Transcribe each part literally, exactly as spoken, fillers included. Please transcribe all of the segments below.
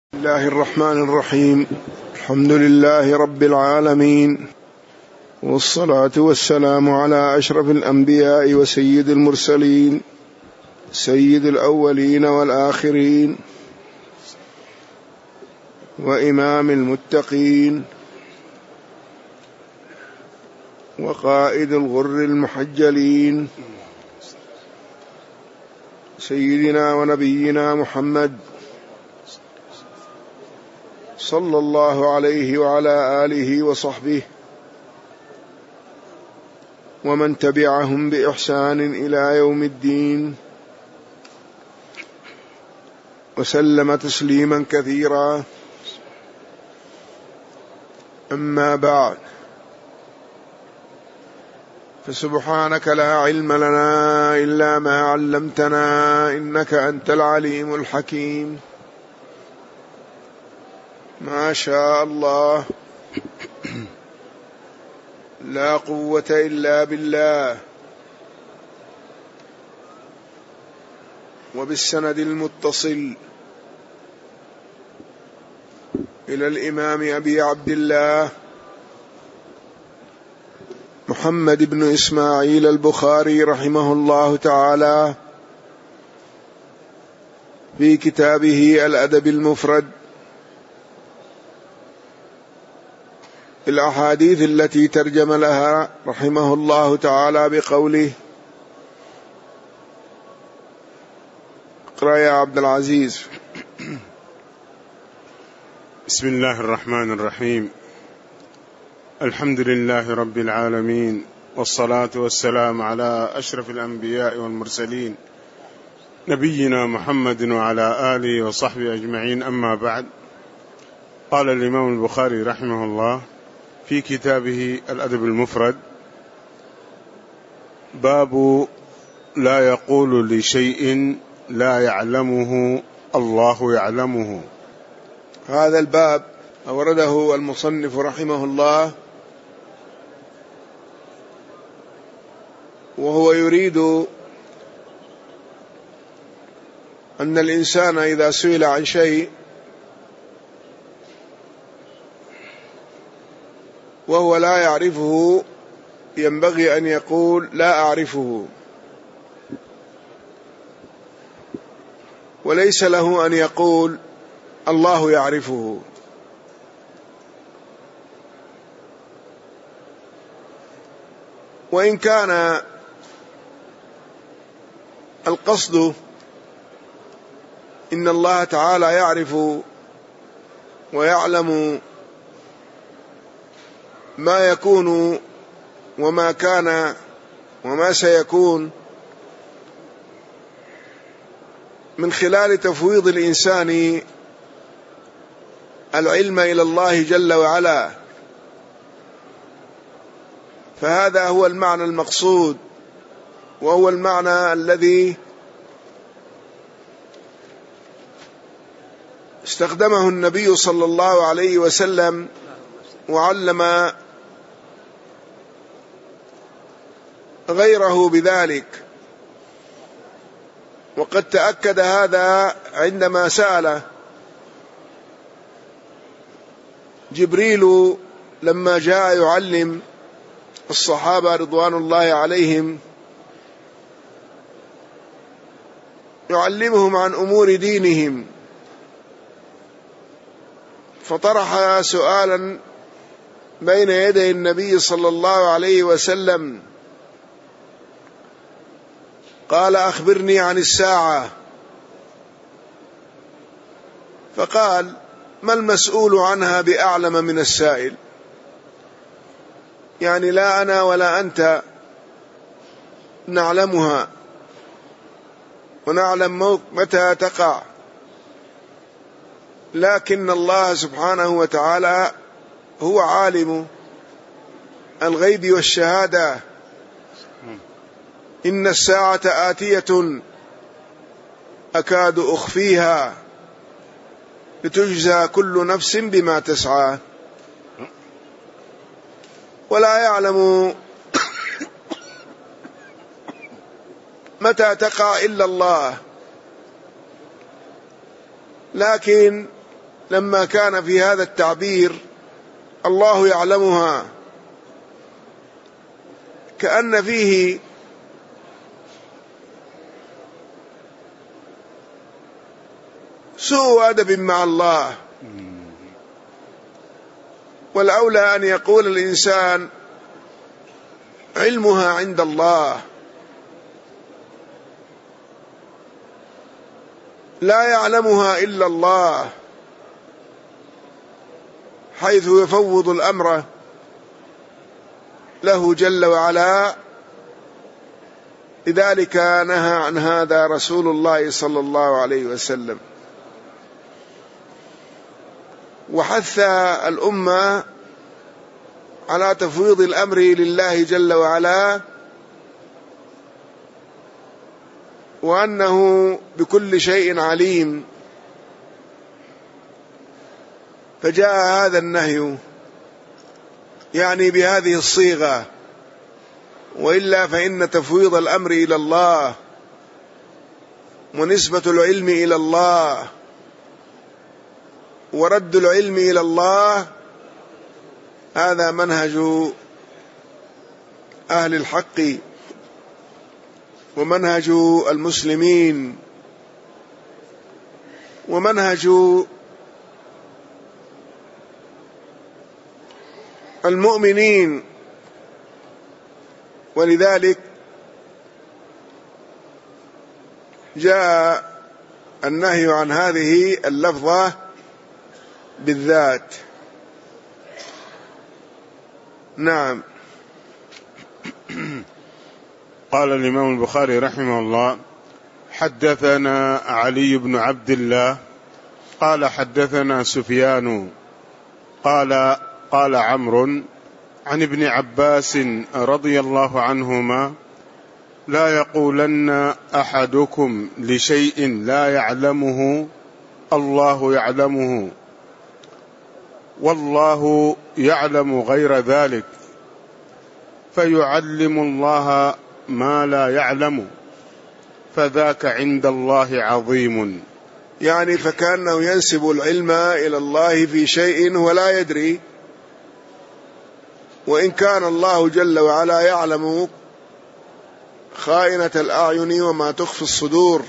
بسم الله الرحمن الرحيم. الحمد لله رب العالمين، والصلاة والسلام على أشرف الأنبياء وسيد المرسلين، سيد الأولين والآخرين، وإمام المتقين، وقائد الغر المحجلين، سيدنا ونبينا محمد صلى الله عليه وعلى آله وصحبه ومن تبعهم بإحسان إلى يوم الدين، وسلم تسليما كثيرا. أما بعد، فسبحانك لا علم لنا إلا ما علمتنا، إنك أنت العليم الحكيم. ما شاء الله، لا قوة إلا بالله. وبالسند المتصل إلى الإمام أبي عبد الله محمد بن إسماعيل البخاري رحمه الله تعالى في كتابه الأدب المفرد، الأحاديث التي ترجم لها رحمه الله تعالى بقوله: اقرأ يا عبد العزيز. بسم الله الرحمن الرحيم. الحمد لله رب العالمين، والصلاة والسلام على أشرف الأنبياء والمرسلين، نبينا محمد وعلى آله وصحبه أجمعين. أما بعد، قال الإمام البخاري رحمه الله في كتابه الأدب المفرد: باب لا يقول لشيء لا يعلمه الله يعلمه. هذا الباب أورده المصنف رحمه الله وهو يريد أن الإنسان إذا سئل عن شيء وهو لا يعرفه ينبغي أن يقول: لا أعرفه، وليس له أن يقول: الله يعرفه. وإن كان القصد إن الله تعالى يعرف ويعلم ما يكون وما كان وما سيكون، من خلال تفويض الإنسان العلم إلى الله جل وعلا، فهذا هو المعنى المقصود، وهو المعنى الذي استخدمه النبي صلى الله عليه وسلم وعلم غيره بذلك. وقد تأكد هذا عندما سأل جبريل لما جاء يعلم الصحابة رضوان الله عليهم، يعلمهم عن أمور دينهم، فطرح سؤالا بين يدي النبي صلى الله عليه وسلم، قال: أخبرني عن الساعة. فقال: ما المسؤول عنها بأعلم من السائل؟ يعني لا أنا ولا أنت نعلمها ونعلم متى تقع، لكن الله سبحانه وتعالى هو عالم الغيب والشهادة. إن الساعة آتية أكاد أخفيها لتجزى كل نفس بما تسعى. ولا يعلم متى تقع إلا الله، لكن لما كان في هذا التعبير الله يعلمها، كأن فيه سوء أدب مع الله، والأولى أن يقول الإنسان علمها عند الله، لا يعلمها إلا الله، حيث يفوض الأمر له جل وعلا. لذلك نهى عن هذا رسول الله صلى الله عليه وسلم، وحث الأمة على تفويض الأمر لله جل وعلا، وأنه بكل شيء عليم. فجاء هذا النهي يعني بهذه الصيغة، وإلا فإن تفويض الأمر إلى الله ونسبة العلم إلى الله ورد العلم إلى الله هذا منهج أهل الحق ومنهج المسلمين ومنهج المؤمنين. ولذلك جاء النهي عن هذه اللفظة بالذات. نعم. قال الإمام البخاري رحمه الله: حدثنا علي بن عبد الله قال حدثنا سفيان قال قال عمرو عن ابن عباس رضي الله عنهما: لا يقولن أحدكم لشيء لا يعلمه الله يعلمه، والله يعلم غير ذلك، فيعلم الله ما لا يعلم، فذاك عند الله عظيم. يعني فكأنه ينسب العلم إلى الله في شيء ولا يدري، وإن كان الله جل وعلا يعلم خائنة الأعين وما تخفي الصدور،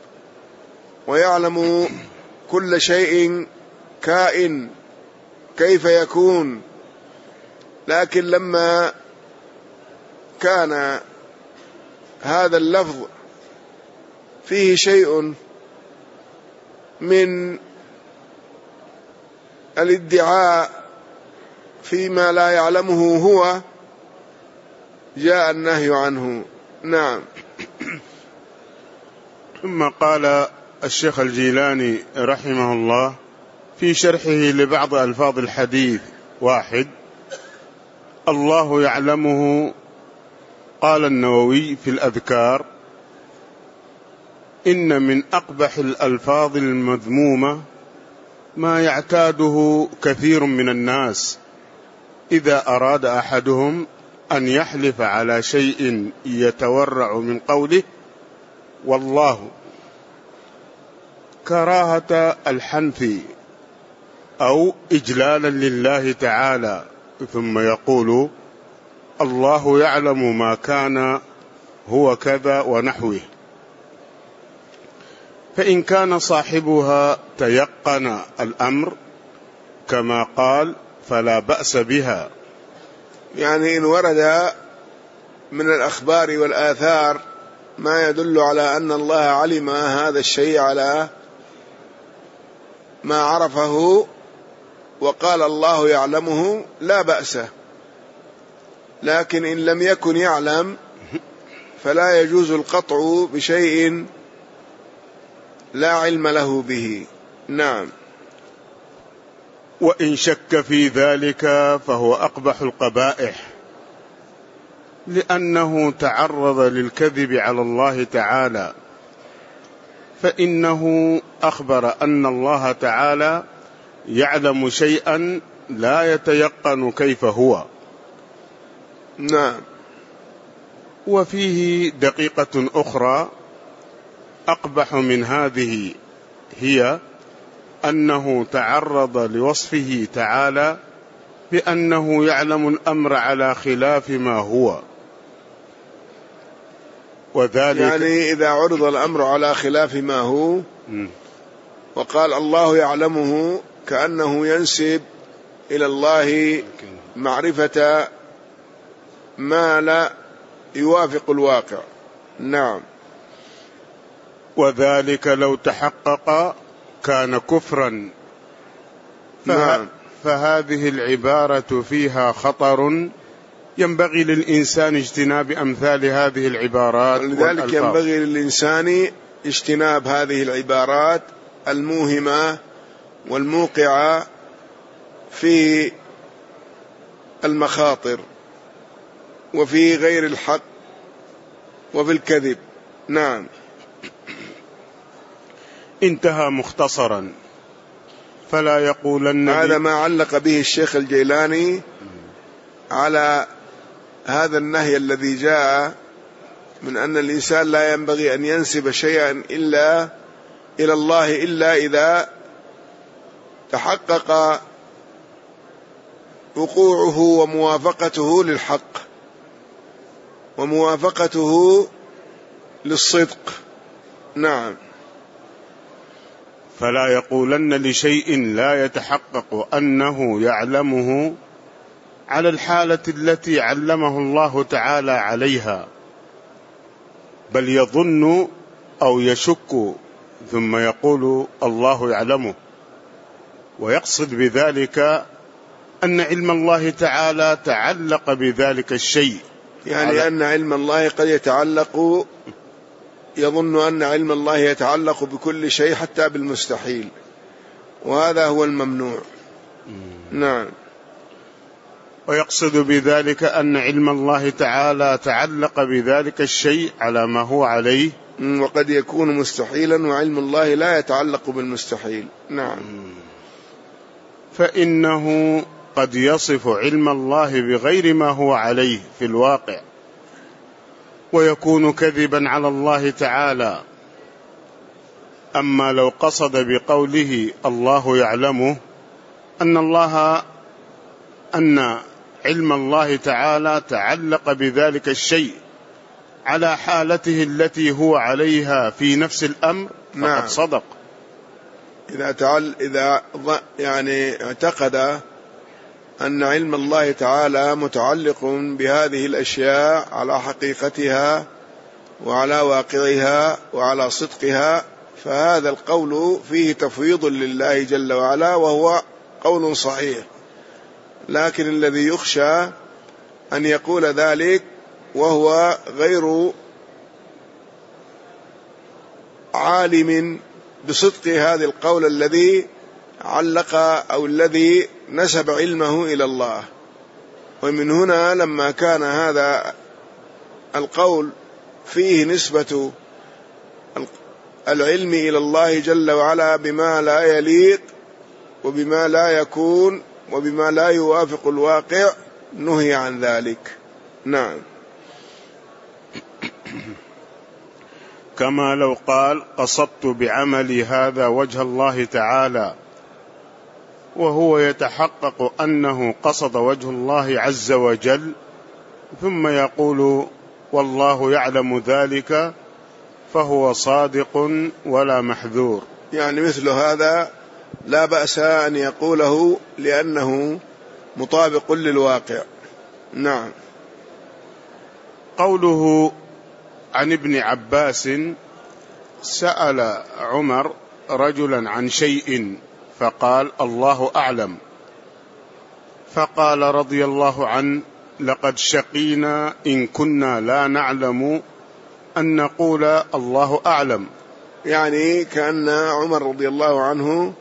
ويعلم كل شيء كائن كيف يكون، لكن لما كان هذا اللفظ فيه شيء من الادعاء فيما لا يعلمه هو، جاء النهي عنه. نعم. ثم قال الشيخ الجيلاني رحمه الله في شرحه لبعض ألفاظ الحديث: واحد، الله يعلمه. قال النووي في الأذكار: إن من أقبح الألفاظ المذمومة ما يعتاده كثير من الناس إذا أراد أحدهم أن يحلف على شيء يتورع من قوله والله، كراهة الحنث أو إجلالا لله تعالى، ثم يقول الله يعلم ما كان هو كذا ونحوه. فإن كان صاحبها تيقن الأمر كما قال فلا بأس بها. يعني إن ورد من الأخبار والآثار ما يدل على أن الله علم هذا الشيء على ما عرفه وقال الله يعلمه لا بأس، لكن إن لم يكن يعلم فلا يجوز القطع بشيء لا علم له به. نعم. وإن شك في ذلك فهو أقبح القبائح، لأنه تعرض للكذب على الله تعالى، فإنه أخبر أن الله تعالى يعلم شيئا لا يتيقن كيف هو. نعم. وفيه دقيقة أخرى أقبح من هذه، هي أنه تعرض لوصفه تعالى بأنه يعلم الأمر على خلاف ما هو، وذلك يعني إذا عرض الأمر على خلاف ما هو وقال الله يعلمه، كأنه ينسب إلى الله معرفة ما لا يوافق الواقع. نعم. وذلك لو تحقق كان كفرا. فه... نعم. فهذه العبارة فيها خطر، ينبغي للإنسان اجتناب أمثال هذه العبارات، ولذلك ينبغي للإنسان اجتناب هذه العبارات الموهمة والموقعة في المخاطر وفي غير الحق وفي الكذب. نعم. انتهى مختصرا. فلا يقولن هذا ما علق به الشيخ الجيلاني على هذا النهي الذي جاء من أن الإنسان لا ينبغي أن ينسب شيئا إلا إلى الله إلا إذا تحقق وقوعه وموافقته للحق وموافقته للصدق. نعم. فلا يقولن لشيء لا يتحقق أنه يعلمه على الحالة التي علمه الله تعالى عليها، بل يظن أو يشك ثم يقول الله يعلمه، ويقصد بذلك أن علم الله تعالى تعلق بذلك الشيء، يعني أن علم الله قد يتعلق، يظن أن علم الله يتعلق بكل شيء حتى بالمستحيل، وهذا هو الممنوع. نعم. ويقصد بذلك أن علم الله تعالى تعلق بذلك الشيء على ما هو عليه، وقد يكون مستحيلا وعلم الله لا يتعلق بالمستحيل. نعم. فإنه قد يصف علم الله بغير ما هو عليه في الواقع، ويكون كذبا على الله تعالى. أما لو قصد بقوله الله يعلمه أن الله أن علم الله تعالى تعلق بذلك الشيء على حالته التي هو عليها في نفس الأمر، فقد نعم. صدق. إذا تعال إذا يعني اعتقد أن علم الله تعالى متعلق بهذه الأشياء على حقيقتها وعلى واقعها وعلى صدقها، فهذا القول فيه تفويض لله جل وعلا، وهو قول صحيح. لكن الذي يخشى أن يقول ذلك وهو غير عالم بصدق هذا القول الذي علق أو الذي نسب علمه إلى الله. ومن هنا لما كان هذا القول فيه نسبة العلم إلى الله جل وعلا بما لا يليق وبما لا يكون وبما لا يوافق الواقع، نهي عن ذلك. نعم. كما لو قال قصدت بعملي هذا وجه الله تعالى، وهو يتحقق أنه قصد وجه الله عز وجل، ثم يقول والله يعلم ذلك، فهو صادق ولا محذور. يعني مثل هذا لا بأس أن يقوله لأنه مطابق للواقع. نعم. قوله عن ابن عباس سأل عمر رجلا عن شيء فقال الله أعلم، فقال رضي الله عنه لقد شقينا إن كنا لا نعلم أن نقول الله أعلم. يعني كأن عمر رضي الله عنه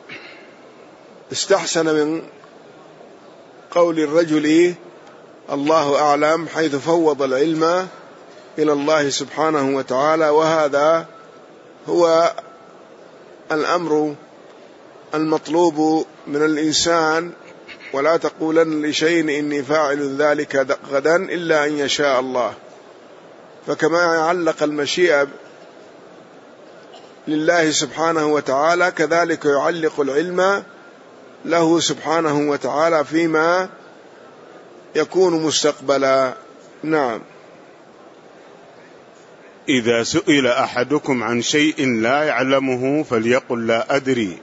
استحسن من قول الرجل الله أعلم، حيث فوض العلم إلى الله سبحانه وتعالى، وهذا هو الأمر المطلوب من الإنسان. ولا تقولن لشيء إني فاعل ذلك غدا إلا أن يشاء الله. فكما يعلق المشيئة لله سبحانه وتعالى كذلك يعلق العلم له سبحانه وتعالى فيما يكون مستقبلا. نعم. إذا سئل أحدكم عن شيء لا يعلمه فليقل لا أدري،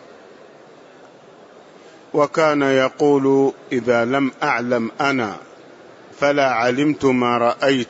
وكان يقول إذا لم أعلم أنا فلا علمت ما رأيت.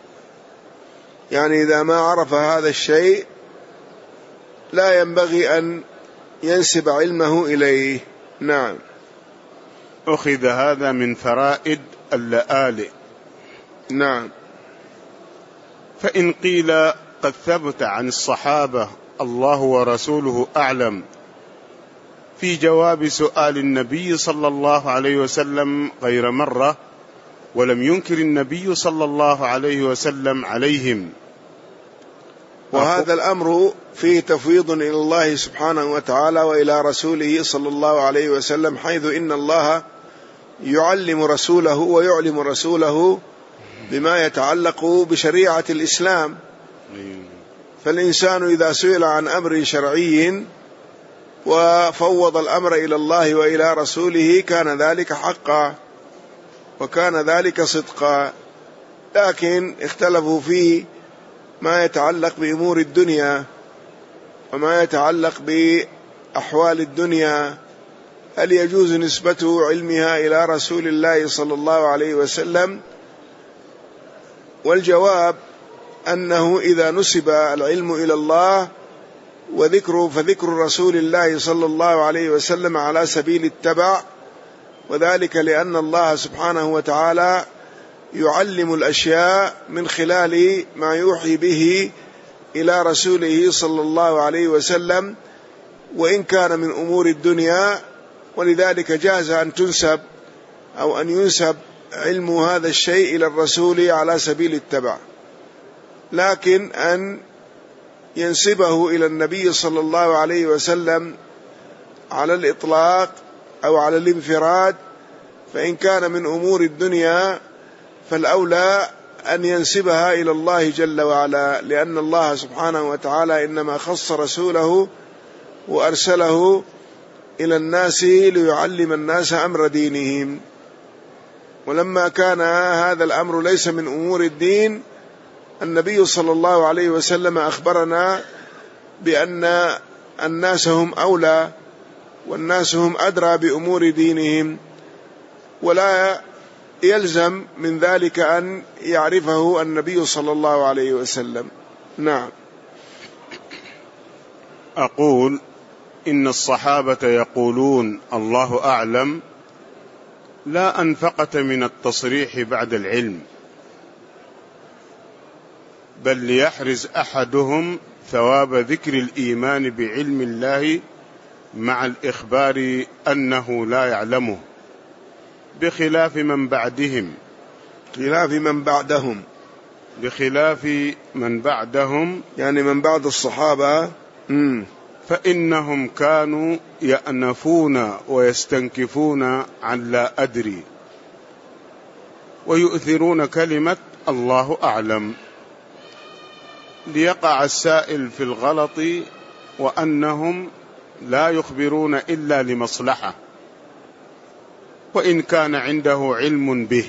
يعني إذا ما عرف هذا الشيء لا ينبغي أن ينسب علمه إليه. نعم. أخذ هذا من فرائد اللآلئ. نعم. فإن قيل قد ثبت عن الصحابة الله ورسوله أعلم في جواب سؤال النبي صلى الله عليه وسلم غير مرة، ولم ينكر النبي صلى الله عليه وسلم عليهم، وهذا الأمر فيه تفويض إلى الله سبحانه وتعالى وإلى رسوله صلى الله عليه وسلم، حيث إن الله يعلم رسوله ويعلم رسوله بما يتعلق بشريعة الإسلام. فالإنسان إذا سئل عن أمر شرعي وفوض الأمر إلى الله وإلى رسوله كان ذلك حقا وكان ذلك صدقا، لكن اختلفوا فيه ما يتعلق بأمور الدنيا وما يتعلق بأحوال الدنيا، هل يجوز نسبة علمها إلى رسول الله صلى الله عليه وسلم؟ والجواب أنه إذا نسب العلم إلى الله وذكره فذكر رسول الله صلى الله عليه وسلم على سبيل التبع، وذلك لأن الله سبحانه وتعالى يعلم الأشياء من خلال ما يوحي به إلى رسوله صلى الله عليه وسلم، وإن كان من أمور الدنيا، ولذلك جاز أن تنسب أو أن ينسب علم هذا الشيء إلى الرسول على سبيل التبع، لكن أن ينسبه إلى النبي صلى الله عليه وسلم على الإطلاق أو على الانفراد، فإن كان من أمور الدنيا فالأولى أن ينسبها إلى الله جل وعلا، لأن الله سبحانه وتعالى إنما خص رسوله وأرسله إلى الناس ليعلم الناس أمر دينهم. ولما كان هذا الأمر ليس من أمور الدين، النبي صلى الله عليه وسلم أخبرنا بأن الناس هم أولى والناس هم أدرى بأمور دينهم، ولا يلزم من ذلك أن يعرفه النبي صلى الله عليه وسلم. نعم. أقول إن الصحابة يقولون الله أعلم لا أنفقة من التصريح بعد العلم، بل ليحرز أحدهم ثواب ذكر الإيمان بعلم الله مع الإخبار أنه لا يعلمه، بخلاف من بعدهم خلاف من بعدهم بخلاف من بعدهم يعني من بعد الصحابة. مم. فإنهم كانوا يأنفون ويستنكفون عن لا أدري، ويؤثرون كلمة الله أعلم، ليقع السائل في الغلط وأنهم لا يخبرون إلا لمصلحة، وإن كان عنده علم به.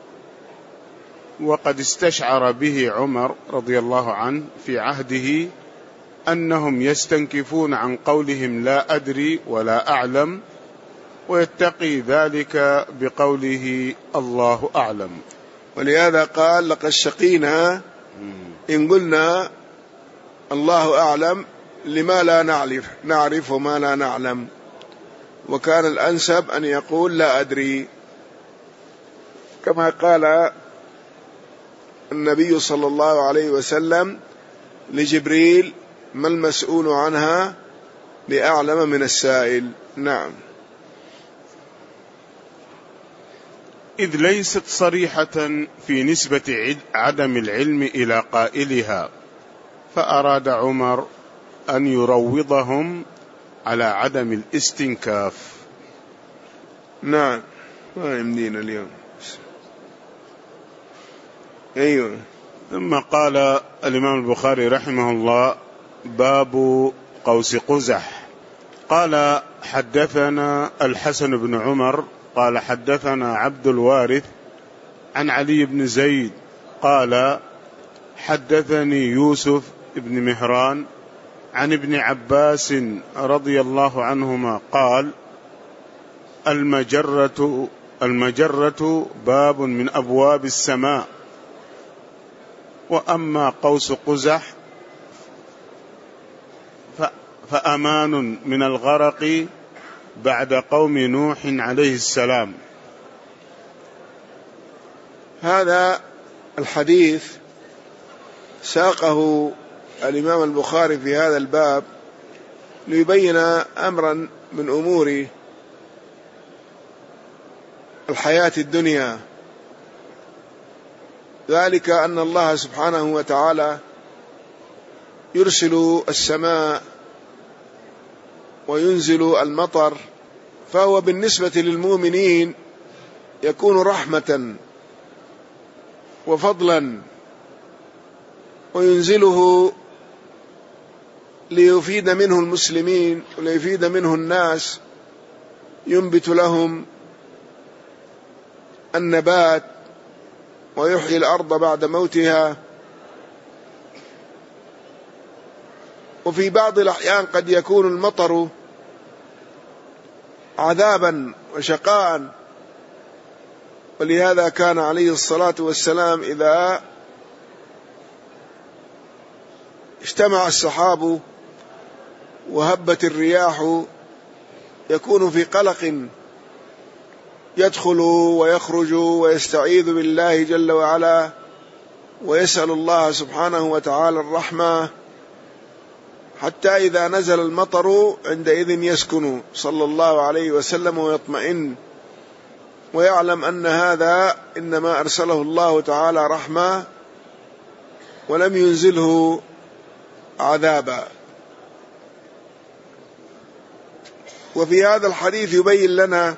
وقد استشعر به عمر رضي الله عنه في عهده أنهم يستنكفون عن قولهم لا أدري ولا أعلم، ويتقي ذلك بقوله الله أعلم. ولهذا قال لقد شقينا إن قلنا الله أعلم لما لا نعرف نعرف ما لا نعلم، وكان الأنسب أن يقول لا أدري، كما قال النبي صلى الله عليه وسلم لجبريل ما المسؤول عنها بأعلم من السائل. نعم. إذ ليست صريحة في نسبة عدم العلم إلى قائلها، فأراد عمر أن يروضهم على عدم الاستنكاف. نعم. ما يمدينا اليوم. أيوه. ثم قال الإمام البخاري رحمه الله باب قوس قزح. قال حدثنا الحسن بن عمر قال حدثنا عبد الوارث عن علي بن زيد قال حدثني يوسف بن مهران عن ابن عباس رضي الله عنهما قال المجرة المجرة باب من أبواب السماء، وأما قوس قزح فأمان من الغرق بعد قوم نوح عليه السلام. هذا الحديث ساقه الإمام البخاري في هذا الباب ليبين أمرا من أمور الحياة الدنيا، ذلك أن الله سبحانه وتعالى يرسل السماء وينزل المطر، فهو بالنسبة للمؤمنين يكون رحمة وفضلا، وينزله ليفيد منه المسلمين وليفيد منه الناس، ينبت لهم النبات ويحيي الأرض بعد موتها. وفي بعض الأحيان قد يكون المطر عذابا وشقاء، ولهذا كان عليه الصلاة والسلام إذا اجتمع السحاب وهبت الرياح يكون في قلق، يدخل ويخرج ويستعيذ بالله جل وعلا ويسأل الله سبحانه وتعالى الرحمة، حتى إذا نزل المطر عندئذ يسكن صلى الله عليه وسلم ويطمئن، ويعلم أن هذا إنما أرسله الله تعالى رحمة ولم ينزله عذابا. وفي هذا الحديث يبين لنا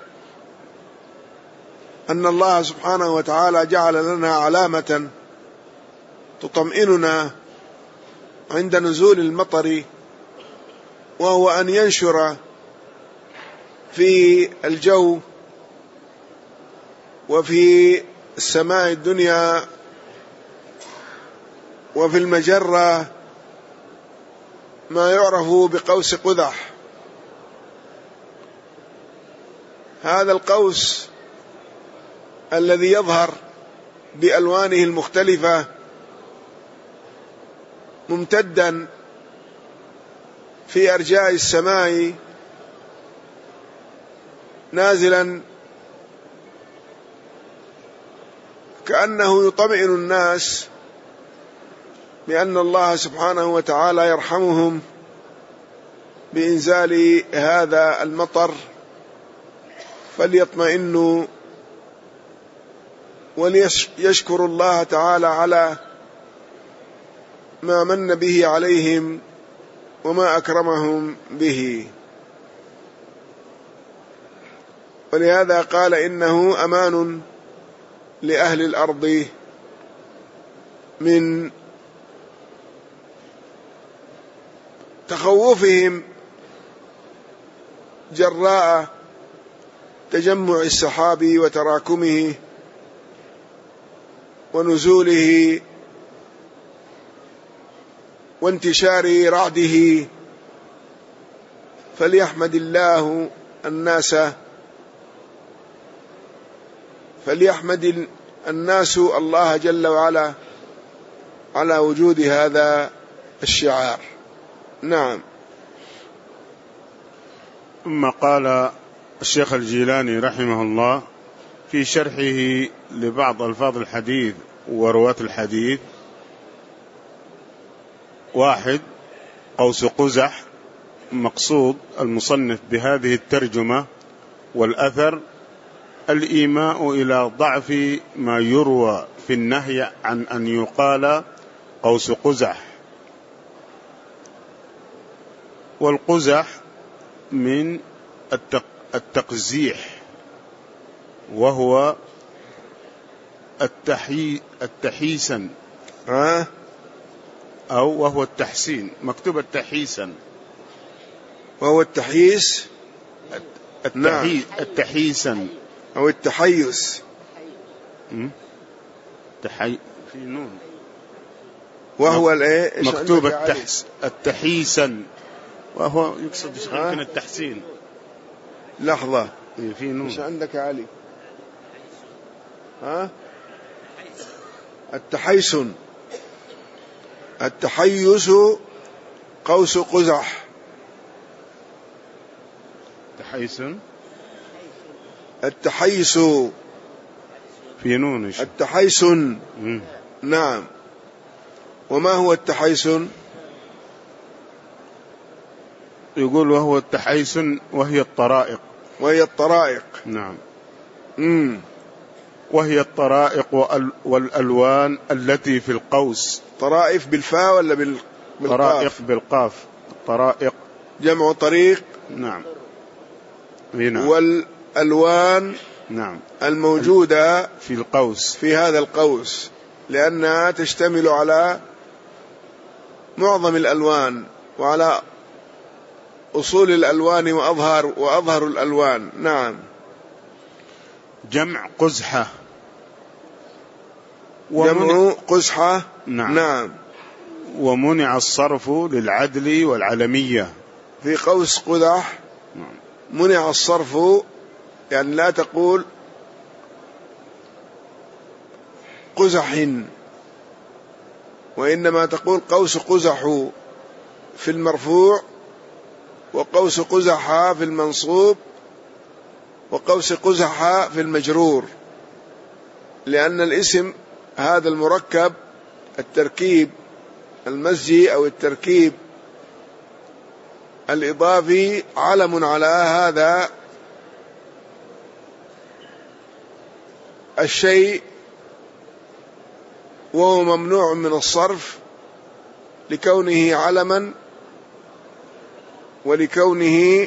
أن الله سبحانه وتعالى جعل لنا علامة تطمئننا عند نزول المطر، وهو أن ينشر في الجو وفي السماء الدنيا وفي المجرة ما يعرف بقوس قزح. هذا القوس الذي يظهر بألوانه المختلفة ممتدا في أرجاء السماء نازلا، كأنه يطمئن الناس بأن الله سبحانه وتعالى يرحمهم بإنزال هذا المطر، فليطمئنوا وليشكروا الله تعالى على ما من به عليهم وما أكرمهم به. ولهذا قال إنه أمان لأهل الأرض من تخوفهم جراء تجمع السحاب وتراكمه ونزوله وانتشار رعده، فليحمد الله الناس فليحمد الناس الله جل وعلا على وجود هذا الشعار. نعم. ثم قال الشيخ الجيلاني رحمه الله في شرحه لبعض ألفاظ الحديث ورواة الحديث: واحد، قوس قزح مقصود المصنف بهذه الترجمة والأثر الإيماء إلى ضعف ما يروى في النهي عن أن يقال قوس قزح. والقزح من التقزيح، وهو التحي التحيسا أو وهو التحسين، مكتوب التحيسا، وهو التحييس. التحي... التحيسا أو التحيس. تحي... في نون، وهو الايه مكتوب التحس... التحيسا، وهو يقصد يمكن التحسين. لحظة، في نون. ايش عندك يا علي؟ ها التحيسن. التحيس قوس قزح. تحيسن، التحيس في نون. التحيسن. نعم. وما هو التحيسن؟ يقول وهو التحيسن وهي الطرائق. وهي الطرائق. نعم. امم وهي الطرائق والألوان التي في القوس. طرائف بالفاء ولا بال... بالقاف؟ طرائق بالقاف. الطرائق جمع طريق. نعم. نعم. والألوان نعم الموجودة في القوس، في هذا القوس، لأنها تشتمل على معظم الألوان وعلى أصول الألوان وأظهر وأظهر الألوان. نعم. جمع قزحة. جمع قزحة. نعم. نعم. ومنع الصرف للعدل والعلمية. في قوس قزح منع الصرف، يعني لا تقول قزح، وإنما تقول قوس قزح في المرفوع، وقوس قزح في المنصوب، وقوس قزح في المجرور، لأن الاسم هذا المركب التركيب المزجي أو التركيب الإضافي علم على هذا الشيء، وهو ممنوع من الصرف لكونه علما ولكونه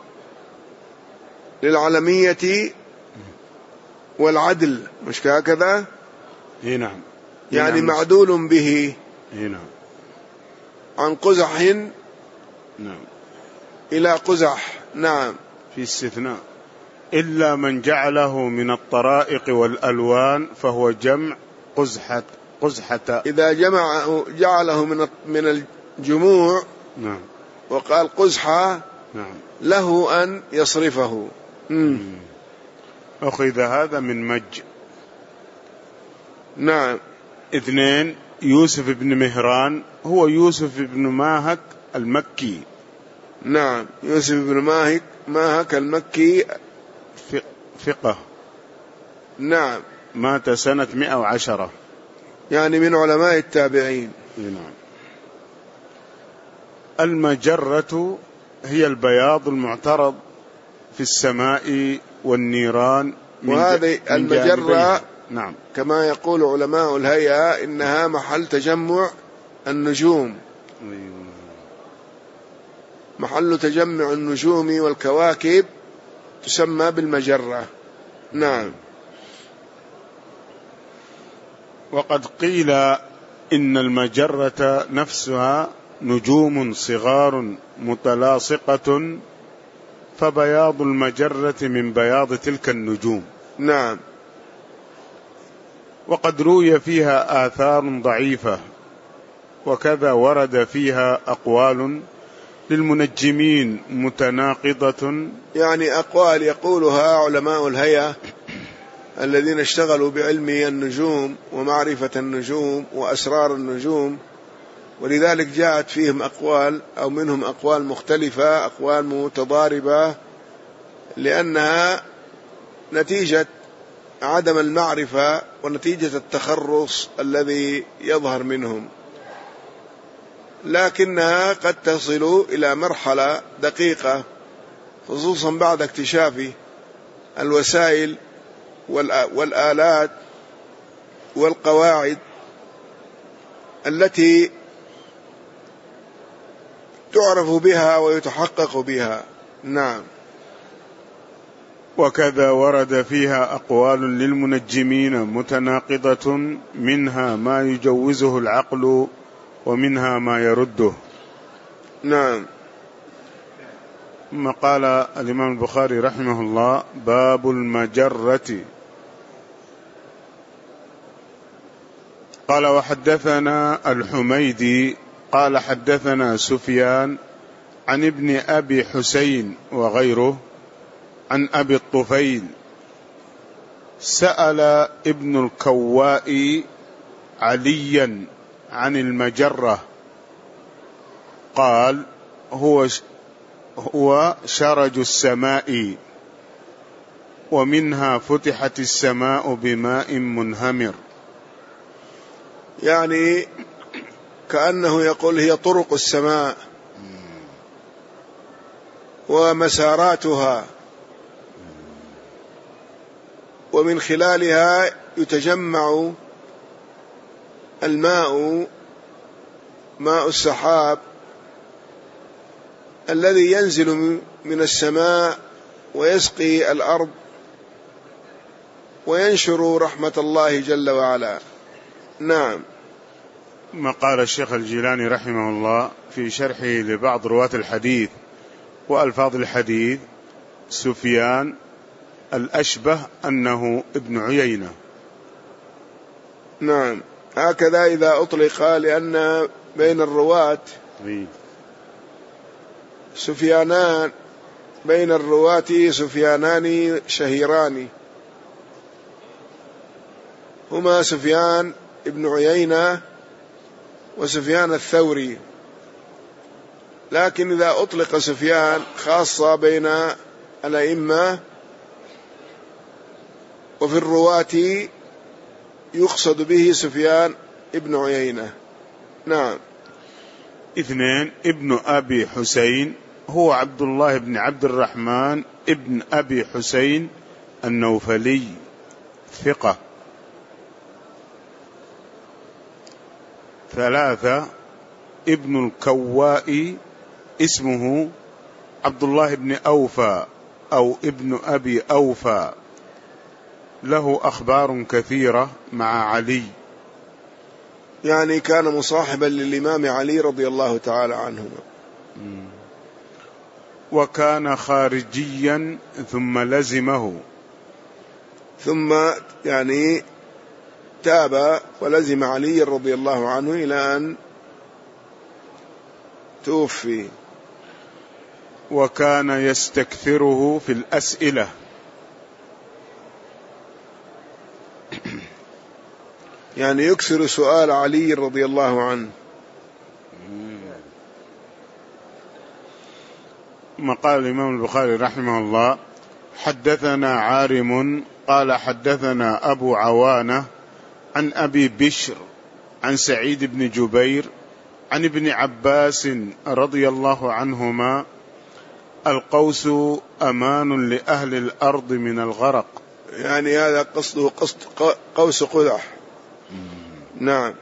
للعلمية والعدل، مش هكذا؟ نعم. يعني معدول به. نعم. عن قزح نعم إلى قزح. نعم. في استثناء إلا من جعله من الطرائق والألوان فهو جمع قزحة. قزحة إذا جمعه جعله من من الجموع. نعم. وقال قزحة. نعم. له أن يصرفه. مم. أخذ هذا من مج. نعم. اثنين، يوسف بن مهران هو يوسف بن ماهك المكي. نعم. يوسف بن ماهك ماهك المكي ثقة. نعم. مات سنة مئة وعشرة، يعني من علماء التابعين. نعم. المجرة هي البياض المعترض في السماء والنيران، وهذه المجرة نعم كما يقول علماء الهيئة إنها محل تجمع النجوم. محل تجمع النجوم والكواكب تسمى بالمجرة. نعم. وقد قيل إن المجرة نفسها نجوم صغار متلاصقة، فبياض المجرة من بياض تلك النجوم. نعم. وقد روي فيها آثار ضعيفة، وكذا ورد فيها أقوال للمنجمين متناقضة، يعني أقوال يقولها علماء الهيئة الذين اشتغلوا بعلم النجوم ومعرفة النجوم وأسرار النجوم، ولذلك جاءت فيهم أقوال أو منهم أقوال مختلفة، أقوال متضاربة، لأنها نتيجة عدم المعرفة ونتيجة التخرص الذي يظهر منهم، لكنها قد تصل إلى مرحلة دقيقة، خصوصا بعد اكتشاف الوسائل والآلات والقواعد التي تعرف بها ويتحقق بها. نعم. وكذا ورد فيها أقوال للمنجمين متناقضة، منها ما يجوزه العقل ومنها ما يرده. نعم. ثم قال الإمام البخاري رحمه الله: باب المجرة. قال: وحدثنا الحميدي قال حدثنا سفيان عن ابن أبي حسين وغيره عن أبي الطفيل سأل ابن الكواء عليا عن المجرة قال: هو هو شرج السماء، ومنها فتحت السماء بماء منهمر. يعني كأنه يقول هي طرق السماء ومساراتها، ومن خلالها يتجمع الماء، ماء السحاب الذي ينزل من السماء ويسقي الأرض وينشر رحمة الله جل وعلا. نعم. ما قال الشيخ الجيلاني رحمه الله في شرحه لبعض رواة الحديث وألفاظ الحديث: سفيان الأشبه أنه ابن عيينة. نعم، هكذا إذا أطلق، لأن بين الرواة سفيانان، بين الرواة سفيانان شهيران، هما سفيان ابن عيينة وسفيان الثوري. لكن إذا أطلق سفيان خاصة بين الأئمة وفي الرواة يقصد به سفيان ابن عيينة. نعم. اثنين: ابن أبي حسين هو عبد الله بن عبد الرحمن ابن أبي حسين النوفلي، ثقة. ثلاثة: ابن الكواء اسمه عبد الله بن أوفى أو ابن أبي أوفى، له أخبار كثيرة مع علي، يعني كان مصاحبا للإمام علي رضي الله تعالى عنه، وكان خارجيا ثم لزمه، ثم يعني تاب ولزم علي رضي الله عنه إلى أن توفي. وكان يستكثره في الأسئلة، يعني يكثر سؤال علي رضي الله عنه. ثم قال الإمام البخاري رحمه الله: حدثنا عارم قال حدثنا أبو عوانة عن أبي بشر عن سعيد بن جبير عن ابن عباس رضي الله عنهما: القوس أمان لأهل الأرض من الغرق. يعني هذا قصده قصد قوس قدح. نعم.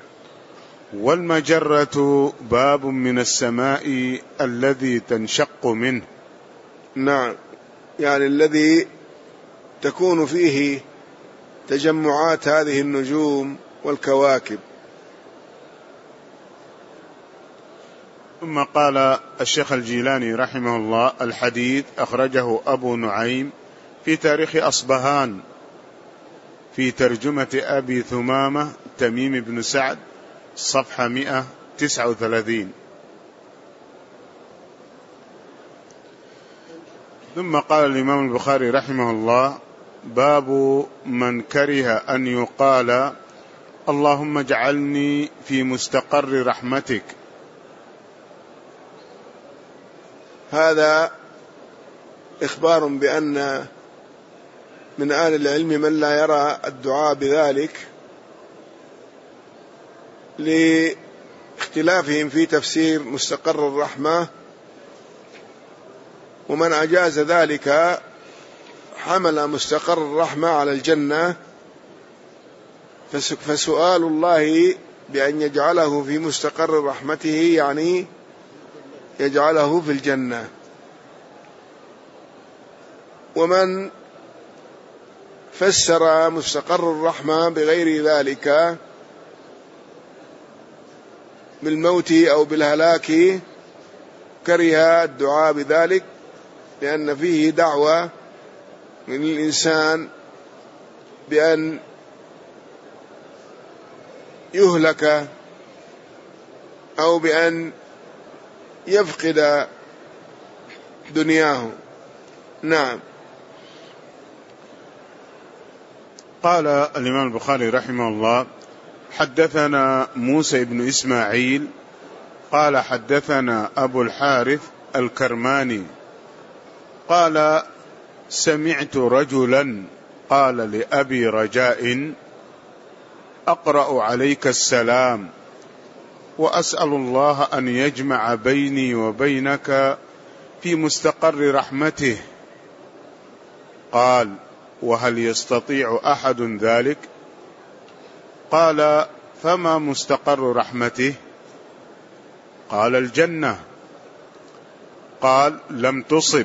والمجرة باب من السماء الذي تنشق منه. نعم، يعني الذي تكون فيه تجمعات هذه النجوم والكواكب. ثم قال الشيخ الجيلاني رحمه الله: الحديث أخرجه أبو نعيم في تاريخ أصبهان في ترجمة أبي ثمامة تميم بن سعد، صفحة مئة وتسعة وثلاثين. ثم قال الإمام البخاري رحمه الله: باب من كره أن يقال اللهم اجعلني في مستقر رحمتك. هذا إخبار بأن من أهل العلم من لا يرى الدعاء بذلك لاختلافهم في تفسير مستقر الرحمة، ومن أجاز ذلك حمل مستقر الرحمة على الجنة، فسؤال الله بأن يجعله في مستقر رحمته يعني يجعله في الجنة. ومن فسر مستقر الرحمة بغير ذلك بالموت أو بالهلاك كره الدعاء بذلك، لأن فيه دعوة من الإنسان بأن يهلك أو بأن يفقد دنياه. نعم. قال الإمام البخاري رحمه الله: حدثنا موسى بن إسماعيل قال حدثنا أبو الحارث الكرماني قال: سمعت رجلا قال لأبي رجاء: أقرأ عليك السلام وأسأل الله أن يجمع بيني وبينك في مستقر رحمته. قال: وهل يستطيع أحد ذلك؟ قال: فما مستقر رحمته؟ قال: الجنة. قال: لم تصب.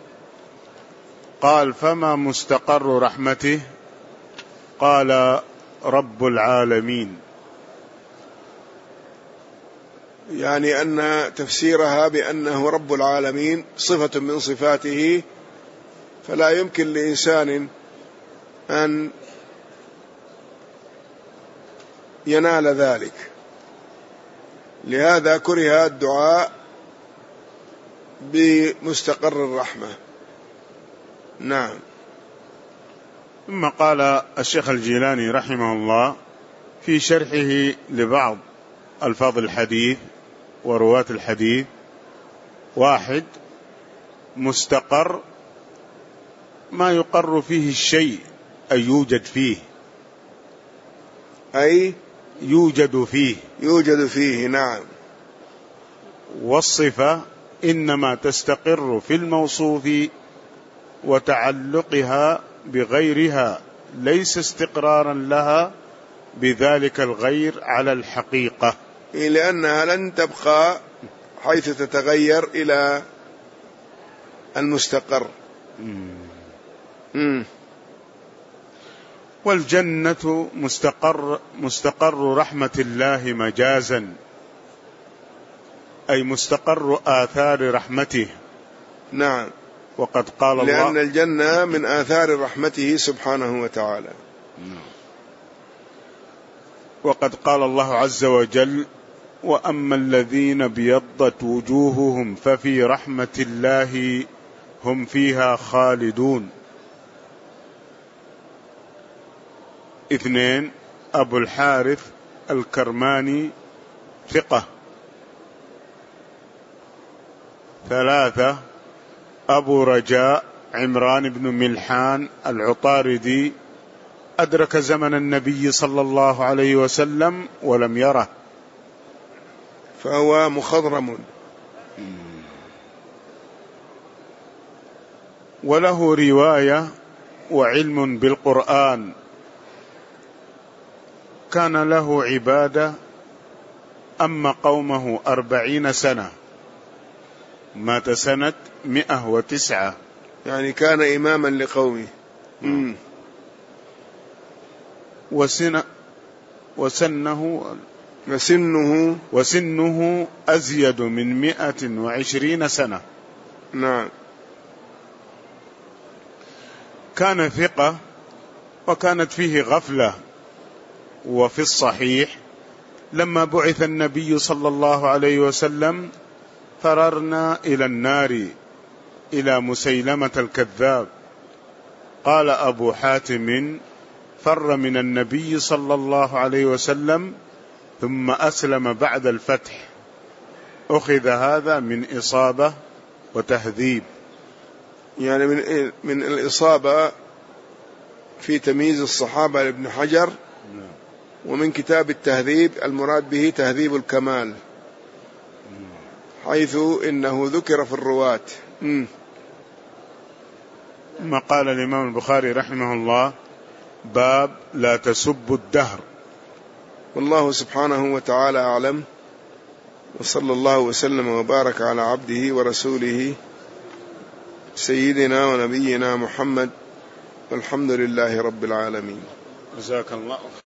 قال: فما مستقر رحمته؟ قال: رب العالمين. يعني أن تفسيرها بأنه رب العالمين صفة من صفاته، فلا يمكن لإنسان أن ينال ذلك، لهذا كره الدعاء بمستقر الرحمة. نعم. ثم قال الشيخ الجيلاني رحمه الله في شرحه لبعض ألفاظ الحديث ورواة الحديث: واحد، مستقر ما يقر فيه الشيء أي يوجد فيه، أي يوجد فيه يوجد فيه. نعم. والصفة إنما تستقر في الموصوف وتعلقها بغيرها، ليس استقرارا لها بذلك الغير على الحقيقة، لأنها لن تبقى حيث تتغير إلى المستقر. مم. والجنة مستقر مستقر رحمة الله مجازا، أي مستقر آثار رحمته. نعم. وقد قال الله: لأن الجنة من آثار رحمته سبحانه وتعالى. وقد قال الله عز وجل: وأما الذين ابيضت وجوههم ففي رحمة الله هم فيها خالدون. اثنين، أبو الحارث الكرماني ثقة. ثلاثة، أبو رجاء عمران بن ملحان العطاردي أدرك زمن النبي صلى الله عليه وسلم ولم يره، فهو مخضرم. وله رواية وعلم بالقرآن، كان له عبادة أما قومه أربعين سنة، مات سنة مئة وتسعة، يعني كان إماما لقومه. مم. وسنة وسنه وسنه وسنه أزيد من مئة وعشرين سنة. نعم. كان ثقة وكانت فيه غفلة. وفي الصحيح: لما بعث النبي صلى الله عليه وسلم فررنا إلى النار إلى مسيلمة الكذاب. قال أبو حاتم: فر من النبي صلى الله عليه وسلم ثم أسلم بعد الفتح. أخذ هذا من إصابة وتهذيب، يعني من من الإصابة في تمييز الصحابة لابن حجر، ومن كتاب التهذيب المراد به تهذيب الكمال، حيث إنه ذكر في الرواة. ثم قال الإمام البخاري رحمه الله: باب لا تسبوا الدهر. والله سبحانه وتعالى أعلم، وصلى الله وسلم وبارك على عبده ورسوله سيدنا ونبينا محمد، والحمد لله رب العالمين. جزاك الله